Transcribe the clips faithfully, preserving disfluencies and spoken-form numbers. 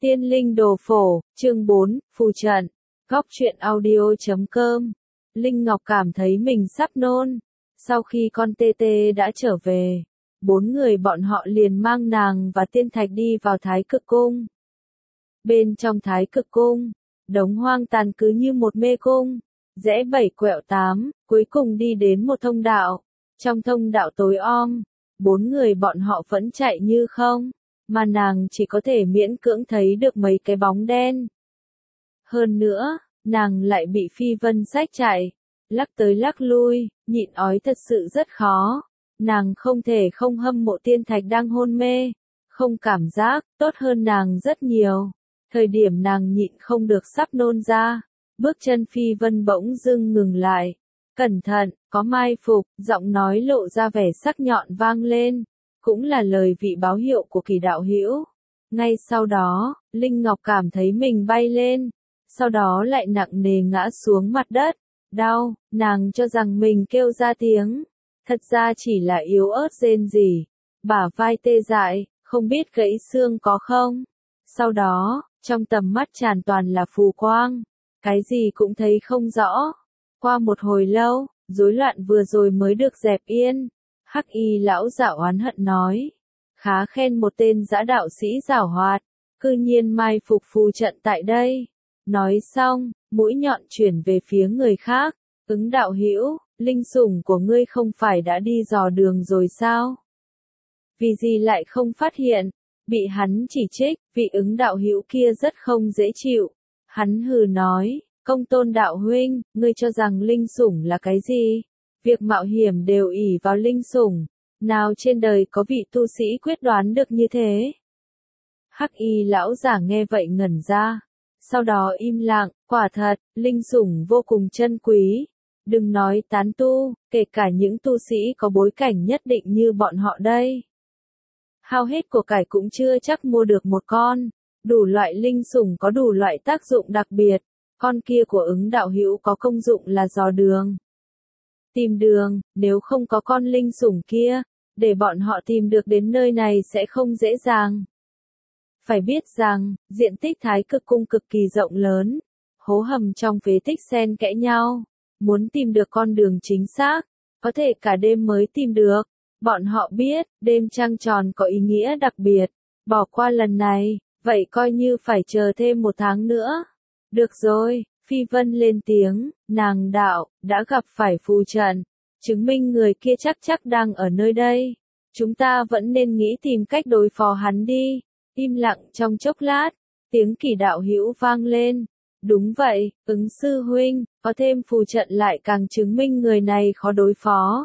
Tiên linh đồ phổ, chương bốn, phù trận. Góc truyện audio chấm com. Linh Ngọc cảm thấy mình sắp nôn. Sau khi con tê tê đã trở về, bốn người bọn họ liền mang nàng và Tiên Thạch đi vào Thái Cực Cung. Bên trong Thái Cực Cung, đống hoang tàn cứ như một mê cung, rẽ bảy quẹo tám, cuối cùng đi đến một thông đạo. Trong thông đạo tối om, bốn người bọn họ vẫn chạy như không, mà nàng chỉ có thể miễn cưỡng thấy được mấy cái bóng đen. Hơn nữa, nàng lại bị Phi Vân xách chạy, lắc tới lắc lui, nhịn ói thật sự rất khó. Nàng không thể không hâm mộ Tiên Thạch đang hôn mê, không cảm giác tốt hơn nàng rất nhiều. Thời điểm nàng nhịn không được sắp nôn ra, bước chân Phi Vân bỗng dưng ngừng lại. Cẩn thận, có mai phục, giọng nói lộ ra vẻ sắc nhọn vang lên, cũng là lời vị báo hiệu của Kỳ đạo hữu. Ngay sau đó, Linh Ngọc cảm thấy mình bay lên, sau đó lại nặng nề ngã xuống mặt đất. Đau, nàng cho rằng mình kêu ra tiếng, thật ra chỉ là yếu ớt rên rỉ, bả vai tê dại, không biết gãy xương có không. Sau đó, trong tầm mắt tràn toàn là phù quang, cái gì cũng thấy không rõ. Qua một hồi lâu, rối loạn vừa rồi mới được dẹp yên. Hắc y lão giả oán hận nói, khá khen một tên dã đạo sĩ giảo hoạt, cư nhiên mai phục phù trận tại đây. Nói xong, mũi nhọn chuyển về phía người khác, Ứng đạo hữu, linh sủng của ngươi không phải đã đi dò đường rồi sao? Vì gì lại không phát hiện? Bị hắn chỉ trích, vị Ứng đạo hữu kia rất không dễ chịu. Hắn hừ nói, Công Tôn đạo huynh, ngươi cho rằng linh sủng là cái gì? Việc mạo hiểm đều ỷ vào linh sủng, nào trên đời có vị tu sĩ quyết đoán được như thế? Hắc y lão giả nghe vậy ngẩn ra, sau đó im lặng, quả thật, linh sủng vô cùng chân quý. Đừng nói tán tu, kể cả những tu sĩ có bối cảnh nhất định như bọn họ đây. Hao hết của cải cũng chưa chắc mua được một con, đủ loại linh sủng có đủ loại tác dụng đặc biệt, con kia của Ứng đạo hữu có công dụng là dò đường. Tìm đường, nếu không có con linh sủng kia, để bọn họ tìm được đến nơi này sẽ không dễ dàng. Phải biết rằng, diện tích Thái Cực Cung cực kỳ rộng lớn, hố hầm trong phế tích xen kẽ nhau, muốn tìm được con đường chính xác, có thể cả đêm mới tìm được. Bọn họ biết, đêm trăng tròn có ý nghĩa đặc biệt, bỏ qua lần này, vậy coi như phải chờ thêm một tháng nữa. Được rồi, Phi Vân lên tiếng, nàng đạo, đã gặp phải phù trận, chứng minh người kia chắc chắc đang ở nơi đây. Chúng ta vẫn nên nghĩ tìm cách đối phó hắn đi. Im lặng trong chốc lát, tiếng Kỳ đạo hữu vang lên. Đúng vậy, Ứng sư huynh, có thêm phù trận lại càng chứng minh người này khó đối phó.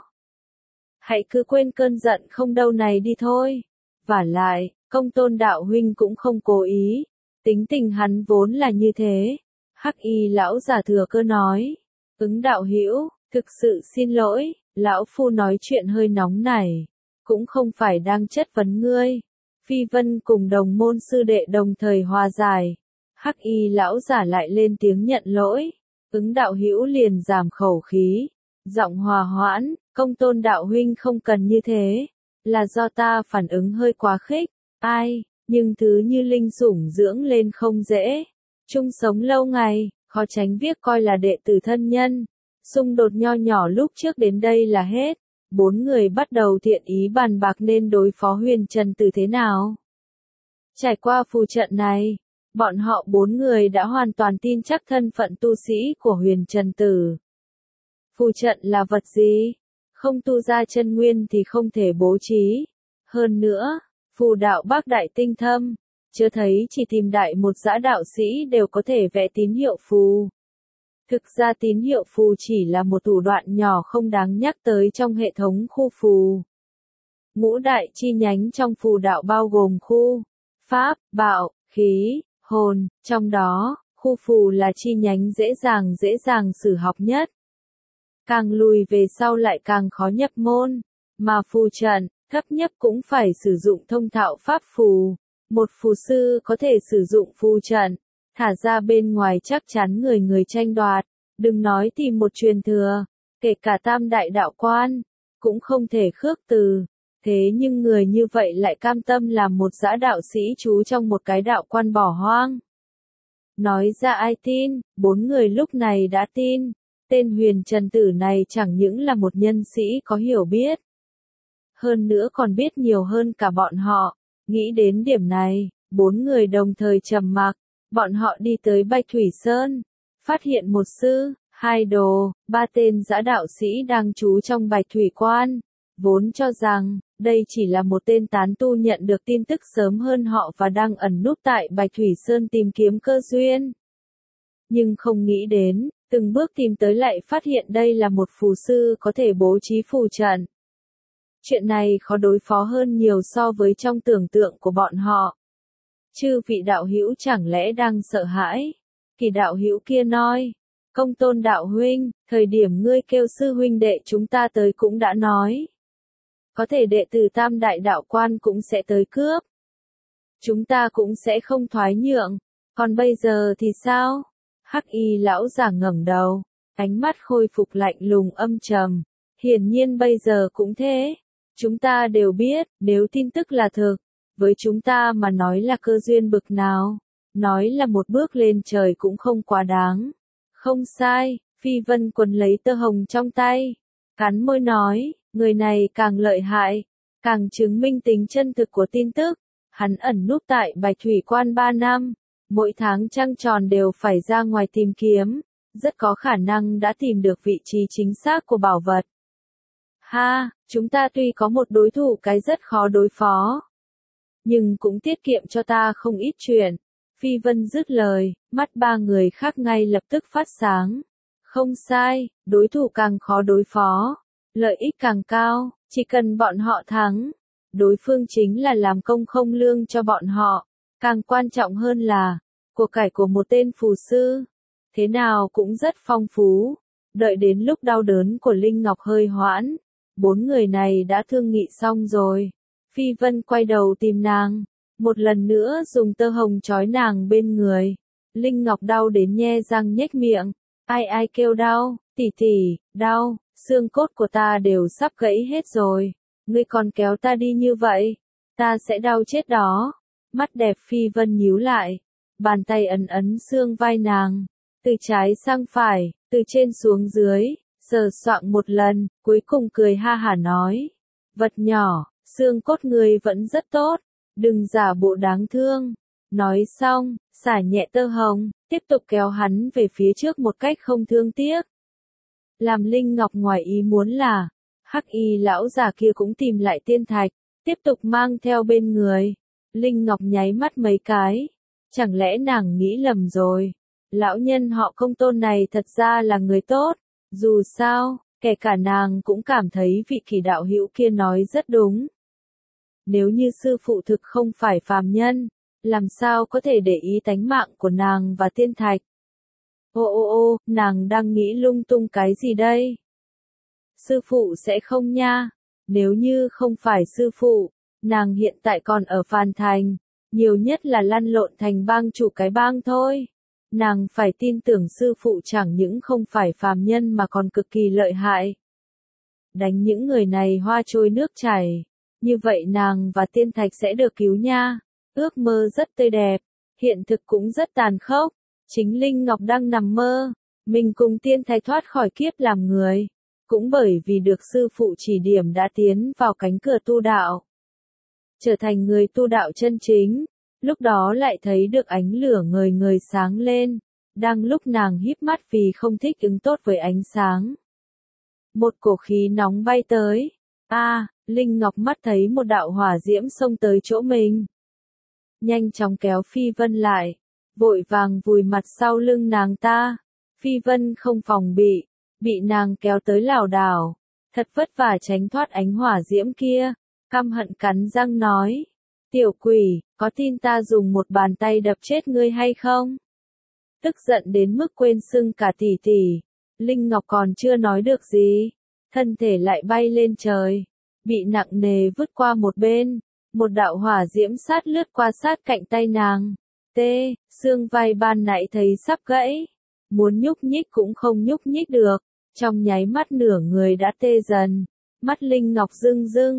Hãy cứ quên cơn giận không đâu này đi thôi. Vả lại, Công Tôn đạo huynh cũng không cố ý, tính tình hắn vốn là như thế. Hắc y lão giả thừa cơ nói, Ứng đạo hữu, thực sự xin lỗi, lão phu nói chuyện hơi nóng này, cũng không phải đang chất vấn ngươi. Phi Vân cùng đồng môn sư đệ đồng thời hòa giải. Hắc y lão giả lại lên tiếng nhận lỗi. Ứng đạo hữu liền giảm khẩu khí, giọng hòa hoãn, Công Tôn đạo huynh không cần như thế, là do ta phản ứng hơi quá khích. Ai, nhưng thứ như linh sủng dưỡng lên không dễ, chung sống lâu ngày, khó tránh việc coi là đệ tử thân nhân. Xung đột nho nhỏ lúc trước đến đây là hết. Bốn người bắt đầu thiện ý bàn bạc nên đối phó Huyền Trần Tử thế nào. Trải qua phù trận này, bọn họ bốn người đã hoàn toàn tin chắc thân phận tu sĩ của Huyền Trần Tử. Phù trận là vật gì? Không tu ra chân nguyên thì không thể bố trí. Hơn nữa, phù đạo bác đại tinh thâm, chưa thấy chỉ tìm đại một dã đạo sĩ đều có thể vẽ tín hiệu phù. Thực ra tín hiệu phù chỉ là một thủ đoạn nhỏ không đáng nhắc tới trong hệ thống khu phù. Ngũ đại chi nhánh trong phù đạo bao gồm khu, pháp, bảo, khí, hồn, trong đó, khu phù là chi nhánh dễ dàng dễ dàng sử học nhất. Càng lùi về sau lại càng khó nhập môn, mà phù trận, thấp nhất cũng phải sử dụng thông thạo pháp phù. Một phù sư có thể sử dụng phù trận, thả ra bên ngoài chắc chắn người người tranh đoạt, đừng nói tìm một truyền thừa, kể cả tam đại đạo quan, cũng không thể khước từ. Thế nhưng người như vậy lại cam tâm làm một dã đạo sĩ trú trong một cái đạo quan bỏ hoang. Nói ra ai tin, bốn người lúc này đã tin. Tên Huyền Trần Tử này chẳng những là một nhân sĩ có hiểu biết. Hơn nữa còn biết nhiều hơn cả bọn họ. Nghĩ đến điểm này, bốn người đồng thời trầm mặc. Bọn họ đi tới Bạch Thủy Sơn. Phát hiện một sư, hai đồ, ba tên dã đạo sĩ đang trú trong Bạch Thủy Quan. Vốn cho rằng, đây chỉ là một tên tán tu nhận được tin tức sớm hơn họ và đang ẩn núp tại Bạch Thủy Sơn tìm kiếm cơ duyên. Nhưng không nghĩ đến, từng bước tìm tới lại phát hiện đây là một phù sư có thể bố trí phù trận. Chuyện này khó đối phó hơn nhiều so với trong tưởng tượng của bọn họ. Chư vị đạo hữu chẳng lẽ đang sợ hãi? Kỳ đạo hữu kia nói, Công Tôn đạo huynh, thời điểm ngươi kêu sư huynh đệ chúng ta tới cũng đã nói. Có thể đệ tử Tam Đại Đạo Quan cũng sẽ tới cướp. Chúng ta cũng sẽ không thoái nhượng. Còn bây giờ thì sao? Hắc y lão giả ngẩng đầu, ánh mắt khôi phục lạnh lùng âm trầm. Hiển nhiên bây giờ cũng thế. Chúng ta đều biết, nếu tin tức là thực, với chúng ta mà nói là cơ duyên bực nào, nói là một bước lên trời cũng không quá đáng. Không sai, Phi Vân quấn lấy tơ hồng trong tay, cắn môi nói, người này càng lợi hại, càng chứng minh tính chân thực của tin tức. Hắn ẩn núp tại Bạch Thủy Quan ba năm, mỗi tháng trăng tròn đều phải ra ngoài tìm kiếm, rất có khả năng đã tìm được vị trí chính xác của bảo vật. Ha, chúng ta tuy có một đối thủ cái rất khó đối phó, nhưng cũng tiết kiệm cho ta không ít chuyện. Phi Vân dứt lời, mắt ba người khác ngay lập tức phát sáng. Không sai, đối thủ càng khó đối phó, lợi ích càng cao, chỉ cần bọn họ thắng, đối phương chính là làm công không lương cho bọn họ. Càng quan trọng hơn là, của cải của một tên phù sư, thế nào cũng rất phong phú. Đợi đến lúc đau đớn của Linh Ngọc hơi hoãn, bốn người này đã thương nghị xong rồi. Phi Vân quay đầu tìm nàng, một lần nữa dùng tơ hồng trói nàng bên người. Linh Ngọc đau đến nhe răng nhếch miệng, ai ai kêu đau, tỷ tỷ, đau, xương cốt của ta đều sắp gãy hết rồi, ngươi còn kéo ta đi như vậy, ta sẽ đau chết đó. Mắt đẹp Phi Vân nhíu lại, bàn tay ấn ấn xương vai nàng, từ trái sang phải, từ trên xuống dưới, sờ soạng một lần, cuối cùng cười ha hả nói, vật nhỏ, xương cốt người vẫn rất tốt, đừng giả bộ đáng thương. Nói xong, xả nhẹ tơ hồng, tiếp tục kéo hắn về phía trước một cách không thương tiếc. Làm Linh Ngọc ngoài ý muốn là, Hắc y lão già kia cũng tìm lại tiên thạch, tiếp tục mang theo bên người. Linh Ngọc nháy mắt mấy cái, chẳng lẽ nàng nghĩ lầm rồi, lão nhân họ Công Tôn này thật ra là người tốt. Dù sao, kể cả nàng cũng cảm thấy vị kỳ đạo hữu kia nói rất đúng. Nếu như sư phụ thực không phải phàm nhân, làm sao có thể để ý tánh mạng của nàng và tiên thạch. Ô ô ô, nàng đang nghĩ lung tung cái gì đây? Sư phụ sẽ không nha, nếu như không phải sư phụ, nàng hiện tại còn ở Phàn Thành, nhiều nhất là lăn lộn thành bang chủ cái bang thôi. Nàng phải tin tưởng sư phụ chẳng những không phải phàm nhân mà còn cực kỳ lợi hại. Đánh những người này hoa trôi nước chảy, như vậy nàng và tiên thạch sẽ được cứu nha. Ước mơ rất tươi đẹp, hiện thực cũng rất tàn khốc. Chính Linh Ngọc đang nằm mơ, mình cùng tiên thạch thoát khỏi kiếp làm người, cũng bởi vì được sư phụ chỉ điểm đã tiến vào cánh cửa tu đạo, trở thành người tu đạo chân chính. Lúc đó lại thấy được ánh lửa ngời ngời sáng lên, đang lúc nàng híp mắt vì không thích ứng tốt với ánh sáng. Một cổ khí nóng bay tới, a, à, Linh Ngọc mắt thấy một đạo hỏa diễm xông tới chỗ mình. Nhanh chóng kéo Phi Vân lại, vội vàng vùi mặt sau lưng nàng ta. Phi Vân không phòng bị, bị nàng kéo tới lảo đảo, thật vất vả tránh thoát ánh hỏa diễm kia, căm hận cắn răng nói. Tiểu quỷ, có tin ta dùng một bàn tay đập chết ngươi hay không? Tức giận đến mức quên xưng cả tỷ tỷ, Linh Ngọc còn chưa nói được gì, thân thể lại bay lên trời, bị nặng nề vứt qua một bên, một đạo hỏa diễm sát lướt qua sát cạnh tay nàng. Tê, xương vai ban nãy thấy sắp gãy, muốn nhúc nhích cũng không nhúc nhích được, trong nháy mắt nửa người đã tê dần, mắt Linh Ngọc rưng rưng.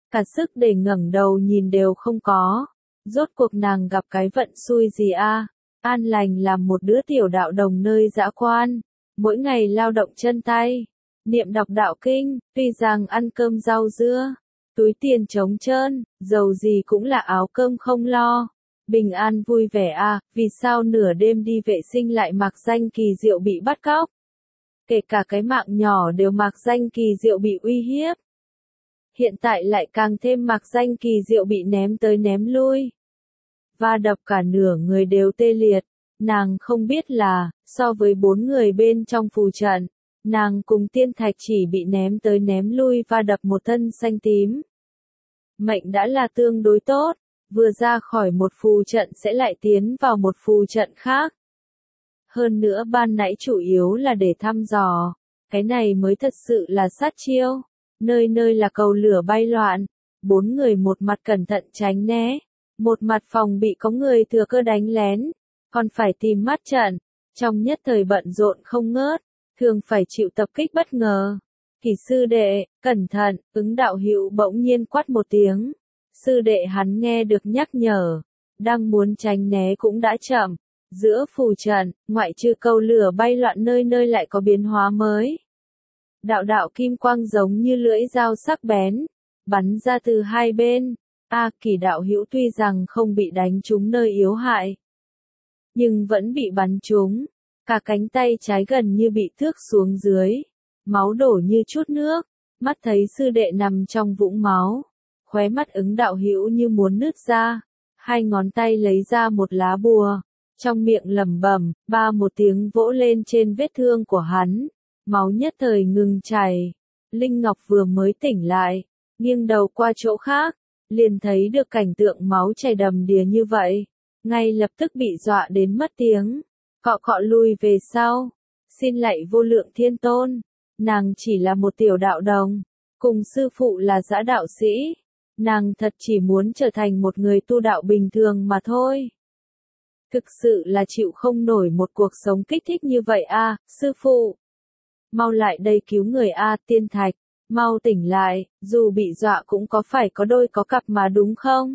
cả sức để ngẩng đầu nhìn đều không có. Rốt cuộc nàng gặp cái vận xui gì a? An lành làm một đứa tiểu đạo đồng nơi dã quan, mỗi ngày lao động chân tay, niệm đọc đạo kinh, tuy rằng ăn cơm rau dưa, túi tiền trống trơn, dầu gì cũng là áo cơm không lo. Bình an vui vẻ à, vì sao nửa đêm đi vệ sinh lại mặc danh kỳ diệu bị bắt cóc? Kể cả cái mạng nhỏ đều mặc danh kỳ diệu bị uy hiếp. Hiện tại lại càng thêm mặc danh kỳ diệu bị ném tới ném lui. Và đập cả nửa người đều tê liệt. Nàng không biết là, so với bốn người bên trong phù trận, nàng cùng Tiên Thạch chỉ bị ném tới ném lui và đập một thân xanh tím. Mệnh đã là tương đối tốt, vừa ra khỏi một phù trận sẽ lại tiến vào một phù trận khác. Hơn nữa ban nãy chủ yếu là để thăm dò, cái này mới thật sự là sát chiêu. Nơi nơi là cầu lửa bay loạn, bốn người một mặt cẩn thận tránh né, một mặt phòng bị có người thừa cơ đánh lén, còn phải tìm mắt trận, trong nhất thời bận rộn không ngớt, thường phải chịu tập kích bất ngờ. Kỳ sư đệ, cẩn thận, ứng đạo hữu bỗng nhiên quát một tiếng. Sư đệ hắn nghe được nhắc nhở, đang muốn tránh né cũng đã chậm. Giữa phù trận, ngoại trừ cầu lửa bay loạn nơi nơi lại có biến hóa mới. Đạo đạo kim quang giống như lưỡi dao sắc bén, bắn ra từ hai bên. A Kỳ đạo hữu tuy rằng không bị đánh trúng nơi yếu hại, nhưng vẫn bị bắn trúng, cả cánh tay trái gần như bị thước xuống dưới, máu đổ như chút nước, mắt thấy sư đệ nằm trong vũng máu, khóe mắt ứng đạo hữu như muốn nứt ra, hai ngón tay lấy ra một lá bùa, trong miệng lẩm bẩm, ba một tiếng vỗ lên trên vết thương của hắn, máu nhất thời ngừng chảy. Linh Ngọc vừa mới tỉnh lại, nghiêng đầu qua chỗ khác, liền thấy được cảnh tượng máu chảy đầm đìa như vậy, ngay lập tức bị dọa đến mất tiếng, cọ cọ lùi về sau, xin lạy vô lượng thiên tôn, nàng chỉ là một tiểu đạo đồng, cùng sư phụ là dã đạo sĩ, nàng thật chỉ muốn trở thành một người tu đạo bình thường mà thôi. Thực sự là chịu không nổi một cuộc sống kích thích như vậy a, sư phụ. Mau lại đây cứu người a, Tiên Thạch, mau tỉnh lại, dù bị dọa cũng có phải có đôi có cặp mà đúng không?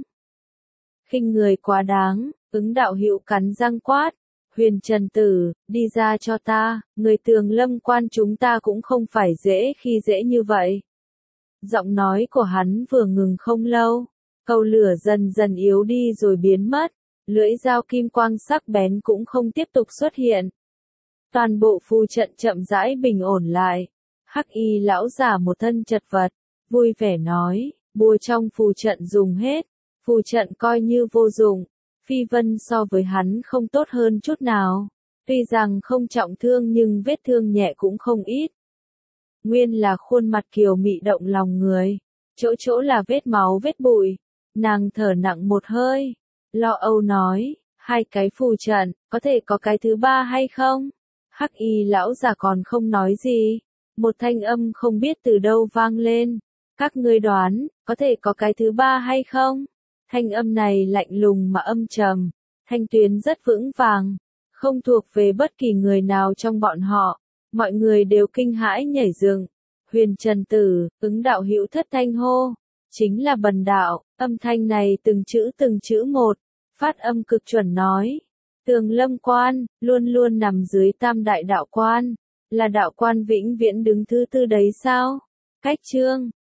Khinh người quá đáng, ứng đạo hữu cắn răng quát, Huyền Trần Tử, đi ra cho ta, người Tường Lâm quan chúng ta cũng không phải dễ khi dễ như vậy. Giọng nói của hắn vừa ngừng không lâu, cầu lửa dần dần yếu đi rồi biến mất, lưỡi dao kim quang sắc bén cũng không tiếp tục xuất hiện. Toàn bộ phù trận chậm rãi bình ổn lại. Hắc y lão giả một thân chật vật, vui vẻ nói, bùa trong phù trận dùng hết, phù trận coi như vô dụng. Phi Vân so với hắn không tốt hơn chút nào, tuy rằng không trọng thương nhưng vết thương nhẹ cũng không ít. Nguyên là khuôn mặt kiều mị động lòng người, chỗ chỗ là vết máu vết bụi, nàng thở nặng một hơi, lo âu nói, hai cái phù trận, có thể có cái thứ ba hay không? Hắc y lão già còn không nói gì, một thanh âm không biết từ đâu vang lên, các ngươi đoán, có thể có cái thứ ba hay không? Thanh âm này lạnh lùng mà âm trầm, thanh tuyến rất vững vàng, không thuộc về bất kỳ người nào trong bọn họ, mọi người đều kinh hãi nhảy dựng. Huyền Trần Tử, ứng đạo hữu thất thanh hô, chính là Bần đạo, âm thanh này từng chữ từng chữ một, phát âm cực chuẩn nói. Tường Lâm quan, luôn luôn nằm dưới tam đại đạo quan, là đạo quan vĩnh viễn đứng thứ tư đấy sao? Cách chương